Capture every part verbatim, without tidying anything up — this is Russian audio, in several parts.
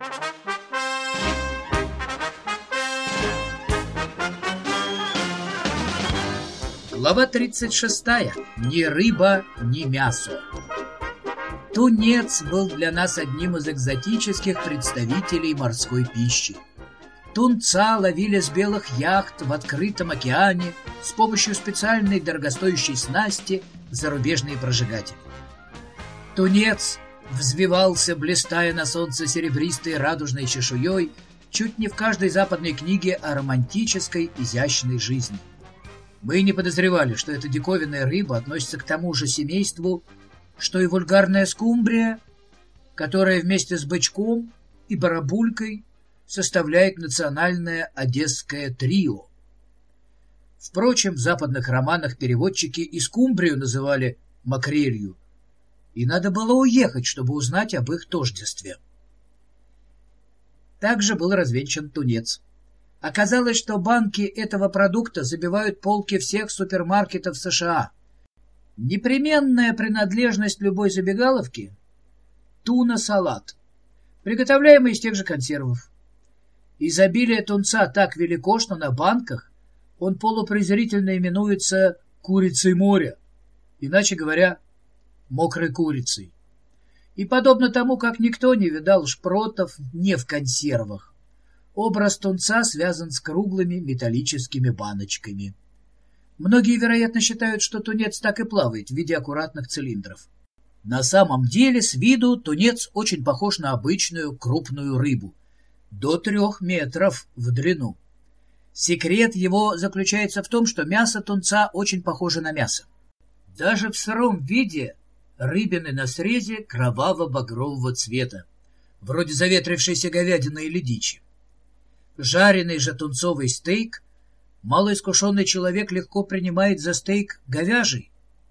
Глава тридцать шестая. Ни рыба, ни мясо. Тунец был для нас одним из экзотических представителей морской пищи. Тунца ловили с белых яхт в открытом океане с помощью специальной дорогостоящей снасти зарубежные прожигатели. Тунец взвивался, блистая на солнце серебристой радужной чешуей, чуть не в каждой западной книге о романтической, изящной жизни. Мы не подозревали, что эта диковинная рыба относится к тому же семейству, что и вульгарная скумбрия, которая вместе с бычком и барабулькой составляет национальное одесское трио. Впрочем, в западных романах переводчики и скумбрию называли макрелью, и надо было уехать, чтобы узнать об их тождестве. Также был развенчан тунец. Оказалось, что банки этого продукта забивают полки всех супермаркетов США. Непременная принадлежность любой забегаловки – туна-салат, приготовляемый из тех же консервов. Изобилие тунца так велико, что на банках он полупрезрительно именуется «курицей моря», иначе говоря, «мокрой курицей». И подобно тому, как никто не видал шпротов не в консервах, образ тунца связан с круглыми металлическими баночками. Многие, вероятно, считают, что тунец так и плавает в виде аккуратных цилиндров. На самом деле, с виду тунец очень похож на обычную крупную рыбу, до трех метров в длину. Секрет его заключается в том, что мясо тунца очень похоже на мясо. Даже в сыром виде рыбины на срезе кроваво-багрового цвета, вроде заветрившейся говядины или дичи. Жареный же тунцовый стейк малоискушенный человек легко принимает за стейк говяжий.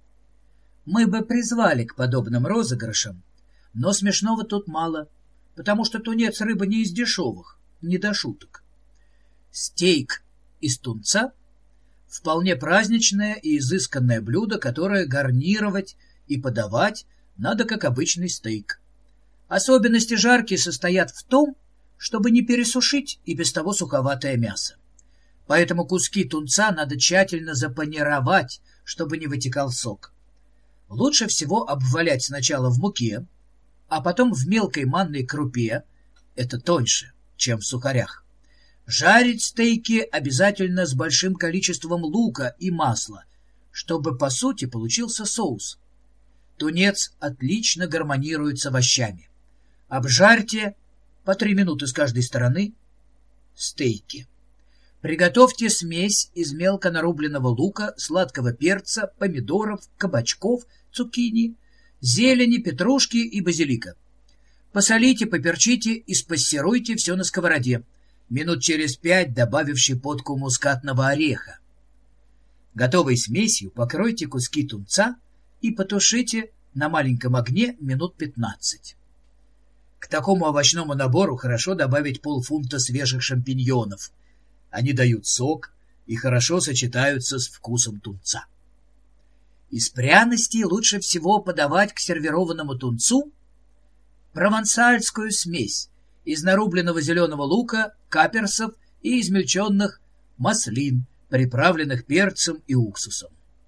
Мы бы призвали к подобным розыгрышам, но смешного тут мало, потому что тунец рыба не из дешевых, не до шуток. Стейк из тунца — вполне праздничное и изысканное блюдо, которое гарнировать и подавать надо как обычный стейк. Особенности жарки состоят в том, чтобы не пересушить и без того суховатое мясо. Поэтому куски тунца надо тщательно запанировать, чтобы не вытекал сок. Лучше всего обвалять сначала в муке, а потом в мелкой манной крупе, это тоньше, чем в сухарях. Жарить стейки обязательно с большим количеством лука и масла, чтобы по сути получился соус. Тунец отлично гармонирует с овощами. Обжарьте по три минуты с каждой стороны стейки. Приготовьте смесь из мелко нарубленного лука, сладкого перца, помидоров, кабачков, цукини, зелени, петрушки и базилика. Посолите, поперчите и спассеруйте все на сковороде, минут через пять добавив щепотку мускатного ореха. Готовой смесью покройте куски тунца и потушите на маленьком огне минут пятнадцать. К такому овощному набору хорошо добавить полфунта свежих шампиньонов. Они дают сок и хорошо сочетаются с вкусом тунца. Из пряностей лучше всего подавать к сервированному тунцу провансальскую смесь из нарубленного зеленого лука, каперсов и измельченных маслин, приправленных перцем и уксусом.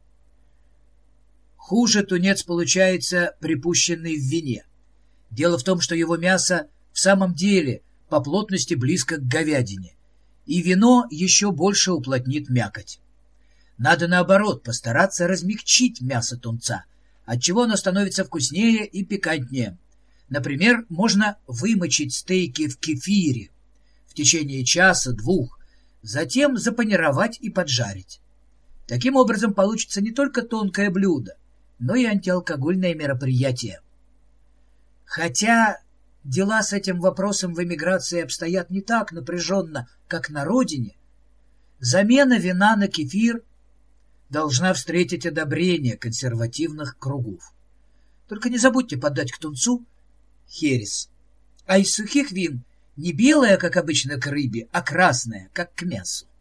Хуже тунец получается припущенный в вине. Дело в том, что его мясо в самом деле по плотности близко к говядине, и вино еще больше уплотнит мякоть. Надо, наоборот, постараться размягчить мясо тунца, отчего оно становится вкуснее и пикантнее. Например, можно вымочить стейки в кефире в течение часа-двух, затем запанировать и поджарить. Таким образом получится не только тонкое блюдо, но и антиалкогольное мероприятие. Хотя дела с этим вопросом в эмиграции обстоят не так напряженно, как на родине, замена вина на кефир должна встретить одобрение консервативных кругов. Только не забудьте подать к тунцу херес. А из сухих вин не белая, как обычно, к рыбе, а красная, как к мясу.